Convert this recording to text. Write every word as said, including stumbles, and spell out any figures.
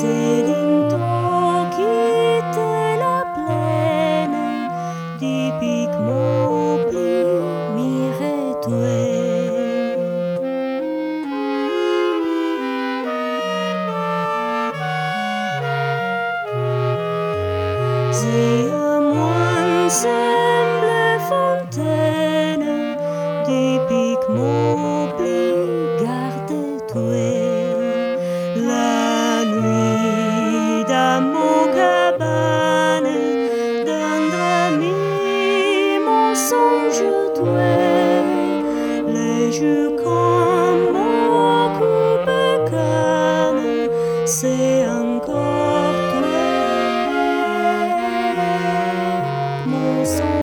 l'into quitte la plaine, di pic mon pli miretoué. Zia moine semble fontaine, di pic mon pli garde-toué. La nuit dans mon cabane, d'un drami mon songe doué. Les jours comme mon coupe canne, c'est encore toi, mon songe.